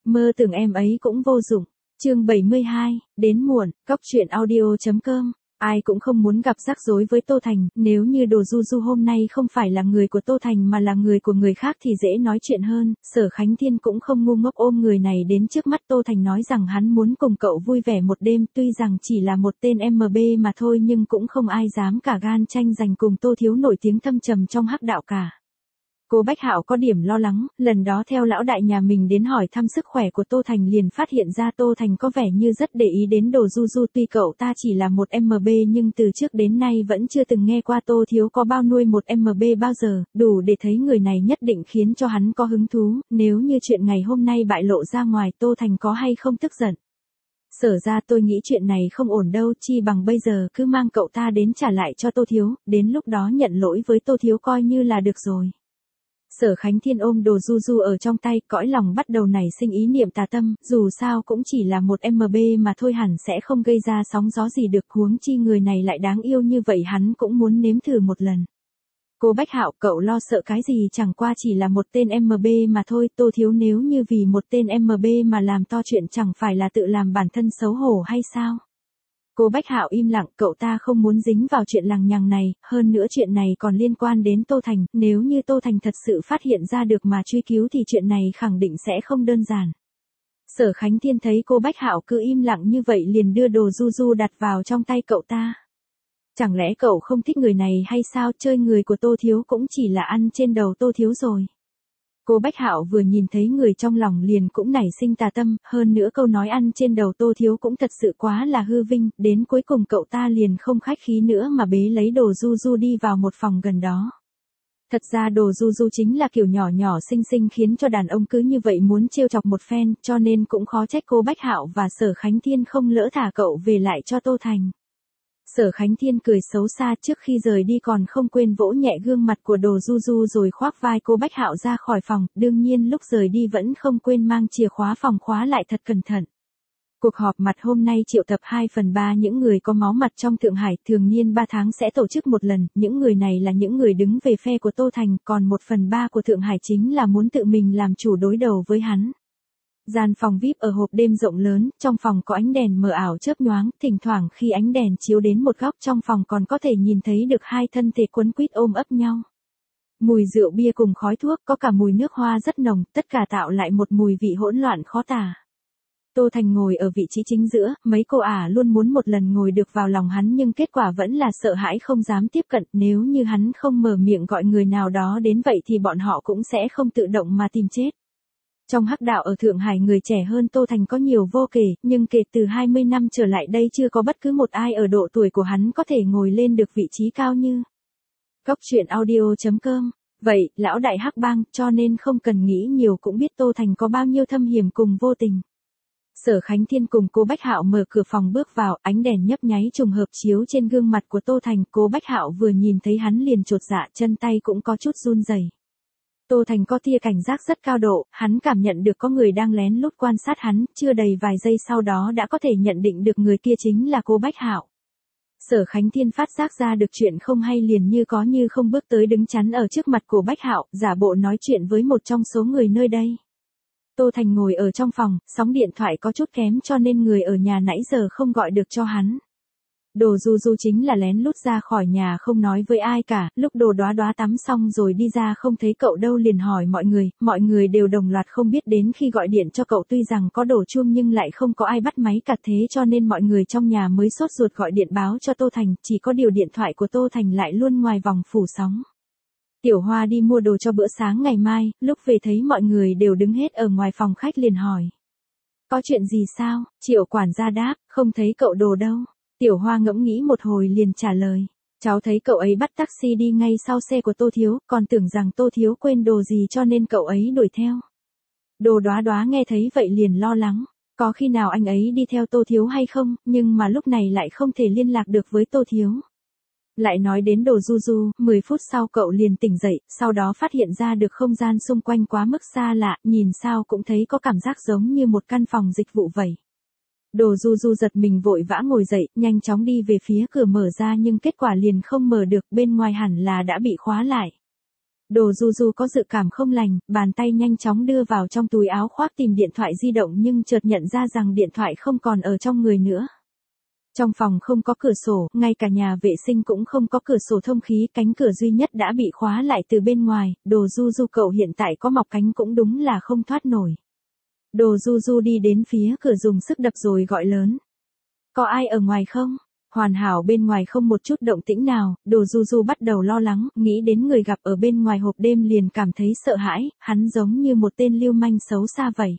Mơ tưởng em ấy cũng vô dụng. Chương 72, đến muộn, cóc truyện audio.com. Ai cũng không muốn gặp rắc rối với Tô Thành, nếu như Đồ Du Du hôm nay không phải là người của Tô Thành mà là người của người khác thì dễ nói chuyện hơn. Sở Khánh Thiên cũng không ngu ngốc ôm người này đến trước mắt Tô Thành nói rằng hắn muốn cùng cậu vui vẻ một đêm, tuy rằng chỉ là một tên MB mà thôi nhưng cũng không ai dám cả gan tranh giành cùng Tô Thiếu nổi tiếng thâm trầm trong hắc đạo cả. Cô Bách Hạo có điểm lo lắng, lần đó theo lão đại nhà mình đến hỏi thăm sức khỏe của Tô Thành liền phát hiện ra Tô Thành có vẻ như rất để ý đến Đồ Du Du, tuy cậu ta chỉ là một MB nhưng từ trước đến nay vẫn chưa từng nghe qua Tô Thiếu có bao nuôi một MB bao giờ, đủ để thấy người này nhất định khiến cho hắn có hứng thú, nếu như chuyện ngày hôm nay bại lộ ra ngoài Tô Thành có hay không tức giận. Sở ra tôi nghĩ chuyện này không ổn đâu, chi bằng bây giờ cứ mang cậu ta đến trả lại cho Tô Thiếu, đến lúc đó nhận lỗi với Tô Thiếu coi như là được rồi. Sở Khánh Thiên ôm Đồ Du Du ở trong tay, cõi lòng bắt đầu nảy sinh ý niệm tà tâm, dù sao cũng chỉ là một MB mà thôi, hẳn sẽ không gây ra sóng gió gì được, huống chi người này lại đáng yêu như vậy, hắn cũng muốn nếm thử một lần. Cô Bách Hạo, cậu lo sợ cái gì, chẳng qua chỉ là một tên MB mà thôi, Tô Thiếu nếu như vì một tên MB mà làm to chuyện chẳng phải là tự làm bản thân xấu hổ hay sao? Cô Bách Hạo im lặng, cậu ta không muốn dính vào chuyện lằng nhằng này, hơn nữa chuyện này còn liên quan đến Tô Thành, nếu như Tô Thành thật sự phát hiện ra được mà truy cứu thì chuyện này khẳng định sẽ không đơn giản. Sở Khánh Thiên thấy cô Bách Hạo cứ im lặng như vậy liền đưa Đồ Du Du đặt vào trong tay cậu ta. Chẳng lẽ cậu không thích người này hay sao, chơi người của Tô Thiếu cũng chỉ là ăn trên đầu Tô Thiếu rồi. Cô Bách Hạo vừa nhìn thấy người trong lòng liền cũng nảy sinh tà tâm, hơn nữa câu nói ăn trên đầu Tô Thiếu cũng thật sự quá là hư vinh, đến cuối cùng cậu ta liền không khách khí nữa mà bế lấy Đồ Du Du đi vào một phòng gần đó. Thật ra Đồ Du Du chính là kiểu nhỏ nhỏ xinh xinh khiến cho đàn ông cứ như vậy muốn trêu chọc một phen, cho nên cũng khó trách cô Bách Hạo và Sở Khánh Thiên không lỡ thả cậu về lại cho Tô Thành. Sở Khánh Thiên cười xấu xa, trước khi rời đi còn không quên vỗ nhẹ gương mặt của Đồ Du Du rồi khoác vai cô Bách Hạo ra khỏi phòng, đương nhiên lúc rời đi vẫn không quên mang chìa khóa phòng khóa lại thật cẩn thận. Cuộc họp mặt hôm nay triệu tập 2/3 những người có máu mặt trong Thượng Hải, thường niên 3 tháng sẽ tổ chức một lần, những người này là những người đứng về phe của Tô Thành, còn 1/3 của Thượng Hải chính là muốn tự mình làm chủ đối đầu với hắn. Gian phòng VIP ở hộp đêm rộng lớn, trong phòng có ánh đèn mờ ảo chớp nhoáng, thỉnh thoảng khi ánh đèn chiếu đến một góc trong phòng còn có thể nhìn thấy được hai thân thể quấn quýt ôm ấp nhau. Mùi rượu bia cùng khói thuốc, có cả mùi nước hoa rất nồng, tất cả tạo lại một mùi vị hỗn loạn khó tả. Tô Thành ngồi ở vị trí chính giữa, mấy cô ả luôn muốn một lần ngồi được vào lòng hắn nhưng kết quả vẫn là sợ hãi không dám tiếp cận, nếu như hắn không mở miệng gọi người nào đó đến vậy thì bọn họ cũng sẽ không tự động mà tìm chết. Trong hắc đạo ở Thượng Hải người trẻ hơn Tô Thành có nhiều vô kể, nhưng kể từ 20 năm trở lại đây chưa có bất cứ một ai ở độ tuổi của hắn có thể ngồi lên được vị trí cao như. Cóc truyện audio.com. Vậy, lão đại hắc bang, cho nên không cần nghĩ nhiều cũng biết Tô Thành có bao nhiêu thâm hiểm cùng vô tình. Sở Khánh Thiên cùng cô Bách Hạo mở cửa phòng bước vào, ánh đèn nhấp nháy trùng hợp chiếu trên gương mặt của Tô Thành, cô Bách Hạo vừa nhìn thấy hắn liền chột dạ, chân tay cũng có chút run rẩy. Tô Thành có tia cảnh giác rất cao độ, hắn cảm nhận được có người đang lén lút quan sát hắn, chưa đầy vài giây sau đó đã có thể nhận định được người kia chính là cô Bách Hạo. Sở Khánh Thiên phát giác ra được chuyện không hay liền như có như không bước tới đứng chắn ở trước mặt của Bách Hạo, giả bộ nói chuyện với một trong số người nơi đây. Tô Thành ngồi ở trong phòng, sóng điện thoại có chút kém cho nên người ở nhà nãy giờ không gọi được cho hắn. Đồ Du Du chính là lén lút ra khỏi nhà không nói với ai cả, lúc Đồ Đoá Đoá tắm xong rồi đi ra không thấy cậu đâu liền hỏi mọi người đều đồng loạt không biết, đến khi gọi điện cho cậu tuy rằng có đổ chuông nhưng lại không có ai bắt máy cả, thế cho nên mọi người trong nhà mới sốt ruột gọi điện báo cho Tô Thành, chỉ có điều điện thoại của Tô Thành lại luôn ngoài vòng phủ sóng. Tiểu Hoa đi mua đồ cho bữa sáng ngày mai, lúc về thấy mọi người đều đứng hết ở ngoài phòng khách liền hỏi. Có chuyện gì sao? Triệu quản gia đáp, không thấy cậu Đồ đâu. Tiểu Hoa ngẫm nghĩ một hồi liền trả lời. Cháu thấy cậu ấy bắt taxi đi ngay sau xe của Tô Thiếu, còn tưởng rằng Tô Thiếu quên đồ gì cho nên cậu ấy đuổi theo. Đồ Đoá Đoá nghe thấy vậy liền lo lắng. Có khi nào anh ấy đi theo Tô Thiếu hay không, nhưng mà lúc này lại không thể liên lạc được với Tô Thiếu. Lại nói đến Đồ Du Du, 10 phút sau cậu liền tỉnh dậy, sau đó phát hiện ra được không gian xung quanh quá mức xa lạ, nhìn sao cũng thấy có cảm giác giống như một căn phòng dịch vụ vậy. Đồ Du Du giật mình vội vã ngồi dậy, nhanh chóng đi về phía cửa mở ra nhưng kết quả liền không mở được, bên ngoài hẳn là đã bị khóa lại. Đồ Du Du có dự cảm không lành, bàn tay nhanh chóng đưa vào trong túi áo khoác tìm điện thoại di động nhưng chợt nhận ra rằng điện thoại không còn ở trong người nữa. Trong phòng không có cửa sổ, ngay cả nhà vệ sinh cũng không có cửa sổ thông khí, cánh cửa duy nhất đã bị khóa lại từ bên ngoài, Đồ Du Du cậu hiện tại có mọc cánh cũng đúng là không thoát nổi. Đồ Du Du đi đến phía cửa dùng sức đập rồi gọi lớn. Có ai ở ngoài không? Hoàn hảo bên ngoài không một chút động tĩnh nào, Đồ Du Du bắt đầu lo lắng, nghĩ đến người gặp ở bên ngoài hộp đêm liền cảm thấy sợ hãi, hắn giống như một tên lưu manh xấu xa vậy.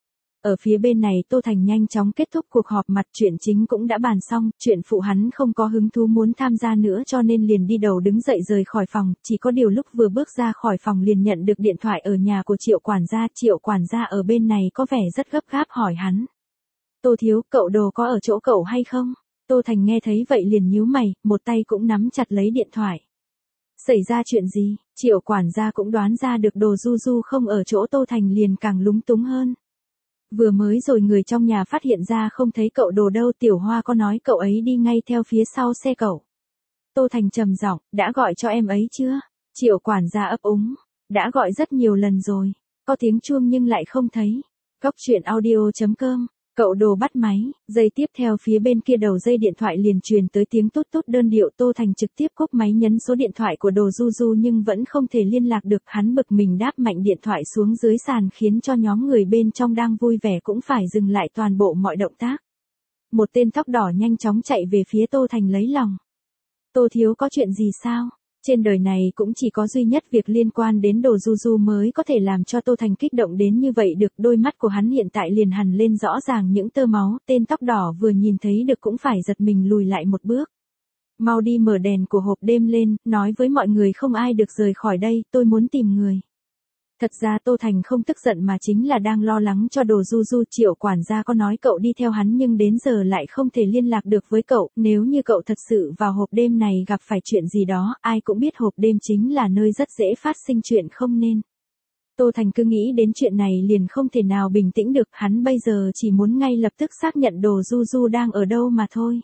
Ở phía bên này Tô Thành nhanh chóng kết thúc cuộc họp mặt, chuyện chính cũng đã bàn xong, chuyện phụ hắn không có hứng thú muốn tham gia nữa cho nên liền đi đầu đứng dậy rời khỏi phòng, chỉ có điều lúc vừa bước ra khỏi phòng liền nhận được điện thoại ở nhà của Triệu quản gia ở bên này có vẻ rất gấp gáp hỏi hắn. Tô thiếu, cậu Đồ có ở chỗ cậu hay không? Tô Thành nghe thấy vậy liền nhíu mày, một tay cũng nắm chặt lấy điện thoại. Xảy ra chuyện gì? Triệu quản gia cũng đoán ra được Đồ Du Du không ở chỗ Tô Thành liền càng lúng túng hơn. Vừa mới rồi người trong nhà phát hiện ra không thấy cậu Đồ đâu, Tiểu Hoa có nói cậu ấy đi ngay theo phía sau xe cậu. Tô Thành trầm giọng, đã gọi cho em ấy chưa? Triệu quản gia ấp úng, đã gọi rất nhiều lần rồi, có tiếng chuông nhưng lại không thấy. Cóc truyện audio.com. Cậu Đồ bắt máy, giây tiếp theo phía bên kia đầu dây điện thoại liền truyền tới tiếng tút tút đơn điệu. Tô Thành trực tiếp cúp máy nhấn số điện thoại của Đồ Du Du nhưng vẫn không thể liên lạc được, hắn bực mình đáp mạnh điện thoại xuống dưới sàn khiến cho nhóm người bên trong đang vui vẻ cũng phải dừng lại toàn bộ mọi động tác. Một tên tóc đỏ nhanh chóng chạy về phía Tô Thành lấy lòng. Tô thiếu có chuyện gì sao? Trên đời này cũng chỉ có duy nhất việc liên quan đến Đồ Du Du mới có thể làm cho Tô Thành kích động đến như vậy được, đôi mắt của hắn hiện tại liền hằn lên rõ ràng những tơ máu, tên tóc đỏ vừa nhìn thấy được cũng phải giật mình lùi lại một bước. Mau đi mở đèn của hộp đêm lên, nói với mọi người không ai được rời khỏi đây, tôi muốn tìm người. Thật ra Tô Thành không tức giận mà chính là đang lo lắng cho Đồ Du Du. Triệu quản gia có nói cậu đi theo hắn nhưng đến giờ lại không thể liên lạc được với cậu, nếu như cậu thật sự vào hộp đêm này gặp phải chuyện gì đó, ai cũng biết hộp đêm chính là nơi rất dễ phát sinh chuyện không nên. Tô Thành cứ nghĩ đến chuyện này liền không thể nào bình tĩnh được, hắn bây giờ chỉ muốn ngay lập tức xác nhận Đồ Du Du đang ở đâu mà thôi.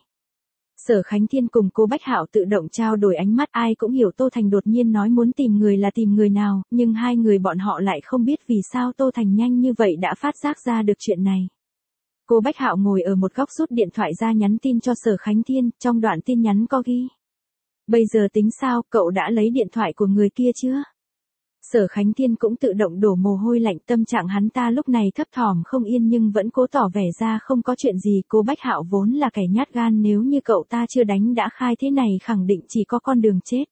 Sở Khánh Thiên cùng cô Bách Hạo tự động trao đổi ánh mắt, ai cũng hiểu Tô Thành đột nhiên nói muốn tìm người là tìm người nào, nhưng hai người bọn họ lại không biết vì sao Tô Thành nhanh như vậy đã phát giác ra được chuyện này. Cô Bách Hạo ngồi ở một góc rút điện thoại ra nhắn tin cho Sở Khánh Thiên, trong đoạn tin nhắn có ghi. Bây giờ tính sao, cậu đã lấy điện thoại của người kia chưa? Sở Khánh Thiên cũng tự động đổ mồ hôi lạnh, tâm trạng hắn ta lúc này thấp thỏm không yên nhưng vẫn cố tỏ vẻ ra không có chuyện gì. Cô Bách Hạo vốn là kẻ nhát gan, nếu như cậu ta chưa đánh đã khai thế này khẳng định chỉ có con đường chết.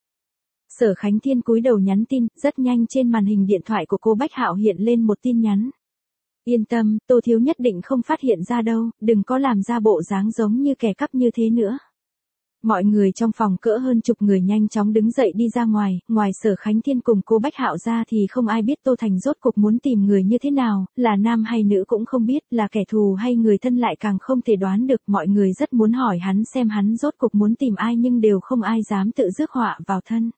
Sở Khánh Thiên cúi đầu nhắn tin, rất nhanh trên màn hình điện thoại của cô Bách Hạo hiện lên một tin nhắn. Yên tâm, Tô thiếu nhất định không phát hiện ra đâu, đừng có làm ra bộ dáng giống như kẻ cắp như thế nữa. Mọi người trong phòng cỡ hơn chục người nhanh chóng đứng dậy đi ra ngoài, ngoài Sở Khánh Thiên cùng cô Bách Hạo ra thì không ai biết Tô Thành rốt cuộc muốn tìm người như thế nào, là nam hay nữ cũng không biết, là kẻ thù hay người thân lại càng không thể đoán được. Mọi người rất muốn hỏi hắn xem hắn rốt cuộc muốn tìm ai nhưng đều không ai dám tự rước họa vào thân.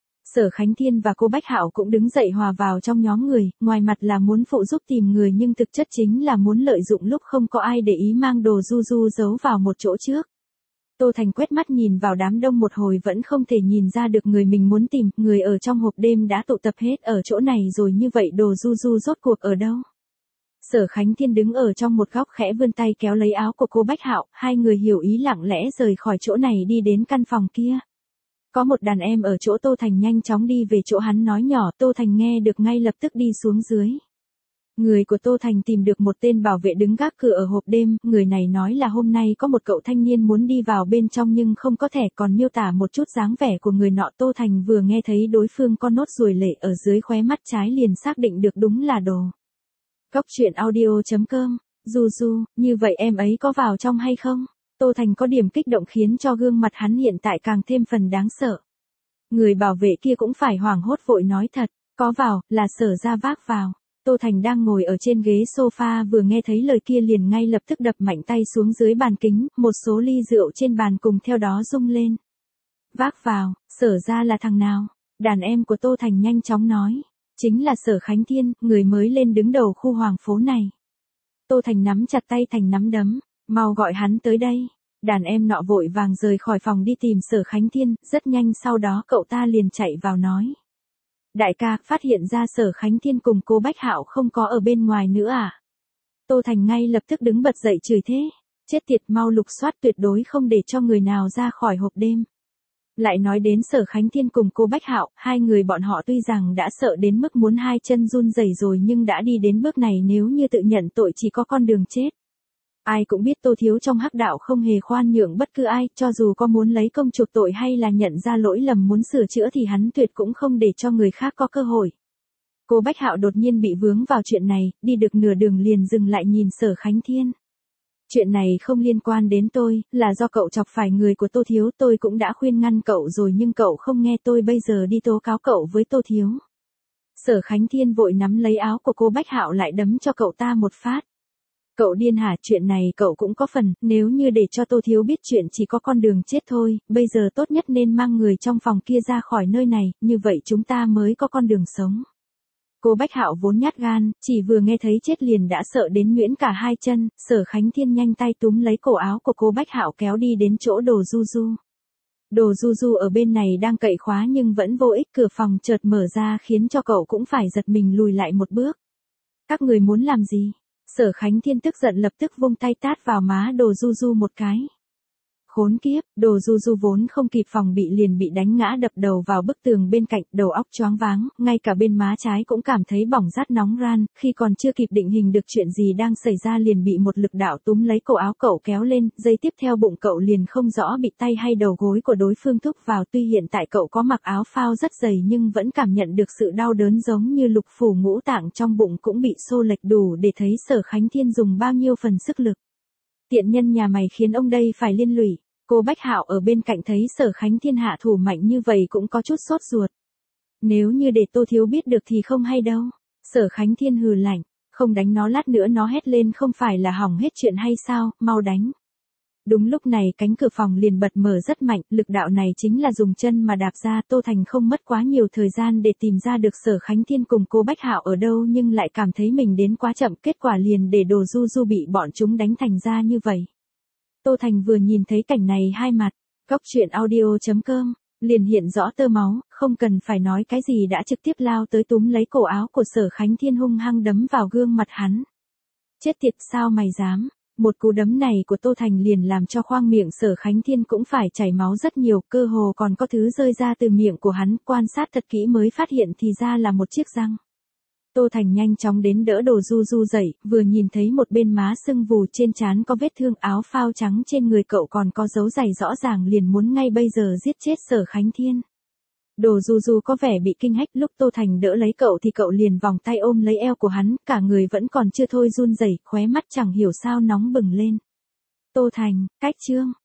Sở Khánh Thiên và cô Bách Hạo cũng đứng dậy hòa vào trong nhóm người, ngoài mặt là muốn phụ giúp tìm người nhưng thực chất chính là muốn lợi dụng lúc không có ai để ý mang Đồ Du Du giấu vào một chỗ trước. Tô Thành quét mắt nhìn vào đám đông một hồi vẫn không thể nhìn ra được người mình muốn tìm, người ở trong hộp đêm đã tụ tập hết ở chỗ này rồi, như vậy Đồ Du Du rốt cuộc ở đâu? Sở Khánh Thiên đứng ở trong một góc khẽ vươn tay kéo lấy áo của cô Bách Hạo, hai người hiểu ý lặng lẽ rời khỏi chỗ này đi đến căn phòng kia. Có một đàn em ở chỗ Tô Thành nhanh chóng đi về chỗ hắn nói nhỏ, Tô Thành nghe được ngay lập tức đi xuống dưới. Người của Tô Thành tìm được một tên bảo vệ đứng gác cửa ở hộp đêm, người này nói là hôm nay có một cậu thanh niên muốn đi vào bên trong nhưng không có thẻ, còn miêu tả một chút dáng vẻ của người nọ. Tô Thành vừa nghe thấy đối phương có nốt ruồi lệ ở dưới khóe mắt trái liền xác định được đúng là Đồ. Cóc truyện audio.com, Du Du, như vậy em ấy có vào trong hay không? Tô Thành có điểm kích động khiến cho gương mặt hắn hiện tại càng thêm phần đáng sợ. Người bảo vệ kia cũng phải hoảng hốt vội nói thật, có vào, là Sở ra vác vào. Tô Thành đang ngồi ở trên ghế sofa vừa nghe thấy lời kia liền ngay lập tức đập mạnh tay xuống dưới bàn kính, một số ly rượu trên bàn cùng theo đó rung lên. Vác vào, Sở ra là thằng nào? Đàn em của Tô Thành nhanh chóng nói. Chính là Sở Khánh Thiên, người mới lên đứng đầu khu Hoàng phố này. Tô Thành nắm chặt tay thành nắm đấm, mau gọi hắn tới đây. Đàn em nọ vội vàng rời khỏi phòng đi tìm Sở Khánh Thiên, rất nhanh sau đó cậu ta liền chạy vào nói. Đại ca, phát hiện ra Sở Khánh Thiên cùng cô Bách Hạo không có ở bên ngoài nữa à? Tô Thành ngay lập tức đứng bật dậy chửi thế. Chết tiệt, mau lục soát, tuyệt đối không để cho người nào ra khỏi hộp đêm. Lại nói đến Sở Khánh Thiên cùng cô Bách Hạo, hai người bọn họ tuy rằng đã sợ đến mức muốn hai chân run rẩy rồi nhưng đã đi đến bước này, nếu như tự nhận tội chỉ có con đường chết. Ai cũng biết Tô Thiếu trong hắc đạo không hề khoan nhượng bất cứ ai, cho dù có muốn lấy công chuộc tội hay là nhận ra lỗi lầm muốn sửa chữa thì hắn tuyệt cũng không để cho người khác có cơ hội. Cô Bách Hạo đột nhiên bị vướng vào chuyện này, đi được nửa đường liền dừng lại nhìn Sở Khánh Thiên. Chuyện này không liên quan đến tôi, là do cậu chọc phải người của Tô Thiếu, tôi cũng đã khuyên ngăn cậu rồi nhưng cậu không nghe, tôi bây giờ đi tố cáo cậu với Tô Thiếu. Sở Khánh Thiên vội nắm lấy áo của cô Bách Hạo lại đấm cho cậu ta một phát. Cậu điên hả, chuyện này cậu cũng có phần, nếu như để cho Tô Thiếu biết chuyện chỉ có con đường chết thôi, bây giờ tốt nhất nên mang người trong phòng kia ra khỏi nơi này, như vậy chúng ta mới có con đường sống. Cô Bách Hạo vốn nhát gan, chỉ vừa nghe thấy chết liền đã sợ đến nhuyễn cả hai chân, Sở Khánh Thiên nhanh tay túm lấy cổ áo của cô Bách Hạo kéo đi đến chỗ Đồ Du Du. Đồ Du Du ở bên này đang cậy khóa nhưng vẫn vô ích, cửa phòng chợt mở ra khiến cho cậu cũng phải giật mình lùi lại một bước. Các người muốn làm gì? Sở Khánh Thiên tức giận lập tức vung tay tát vào má Đồ Du Du một cái. Khốn kiếp, Đồ Du Du vốn không kịp phòng bị liền bị đánh ngã đập đầu vào bức tường bên cạnh, đầu óc choáng váng, ngay cả bên má trái cũng cảm thấy bỏng rát nóng ran, khi còn chưa kịp định hình được chuyện gì đang xảy ra liền bị một lực đạo túm lấy cổ áo cậu kéo lên, giây tiếp theo bụng cậu liền không rõ bị tay hay đầu gối của đối phương thúc vào, tuy hiện tại cậu có mặc áo phao rất dày nhưng vẫn cảm nhận được sự đau đớn giống như lục phủ ngũ tạng trong bụng cũng bị xô lệch, đủ để thấy Sở Khánh Thiên dùng bao nhiêu phần sức lực. Tiện nhân nhà mày khiến ông đây phải liên lụy. Cô Bách Hạo ở bên cạnh thấy Sở Khánh Thiên hạ thủ mạnh như vậy cũng có chút sốt ruột. Nếu như để Tô Thiếu biết được thì không hay đâu. Sở Khánh Thiên hừ lạnh, không đánh nó lát nữa nó hét lên không phải là hỏng hết chuyện hay sao, mau đánh. Đúng lúc này cánh cửa phòng liền bật mở rất mạnh, lực đạo này chính là dùng chân mà đạp ra. Tô Thành không mất quá nhiều thời gian để tìm ra được Sở Khánh Thiên cùng cô Bách Hạo ở đâu nhưng lại cảm thấy mình đến quá chậm, kết quả liền để Đồ Du Du bị bọn chúng đánh thành ra như vậy. Tô Thành vừa nhìn thấy cảnh này hai mặt, góc truyện audio.com, liền hiện rõ tơ máu, không cần phải nói cái gì đã trực tiếp lao tới túm lấy cổ áo của Sở Khánh Thiên hung hăng đấm vào gương mặt hắn. Chết tiệt, sao mày dám? Một cú đấm này của Tô Thành liền làm cho khoang miệng Sở Khánh Thiên cũng phải chảy máu rất nhiều, cơ hồ còn có thứ rơi ra từ miệng của hắn, quan sát thật kỹ mới phát hiện thì ra là một chiếc răng. Tô Thành nhanh chóng đến đỡ Đồ Du Du dậy, vừa nhìn thấy một bên má sưng vù, trên trán có vết thương, áo phao trắng trên người cậu còn có dấu giày rõ ràng, liền muốn ngay bây giờ giết chết Sở Khánh Thiên. Đồ Du Du có vẻ bị kinh hách, lúc Tô Thành đỡ lấy cậu thì cậu liền vòng tay ôm lấy eo của hắn, cả người vẫn còn chưa thôi run rẩy, khóe mắt chẳng hiểu sao nóng bừng lên. Tô Thành, cách chương.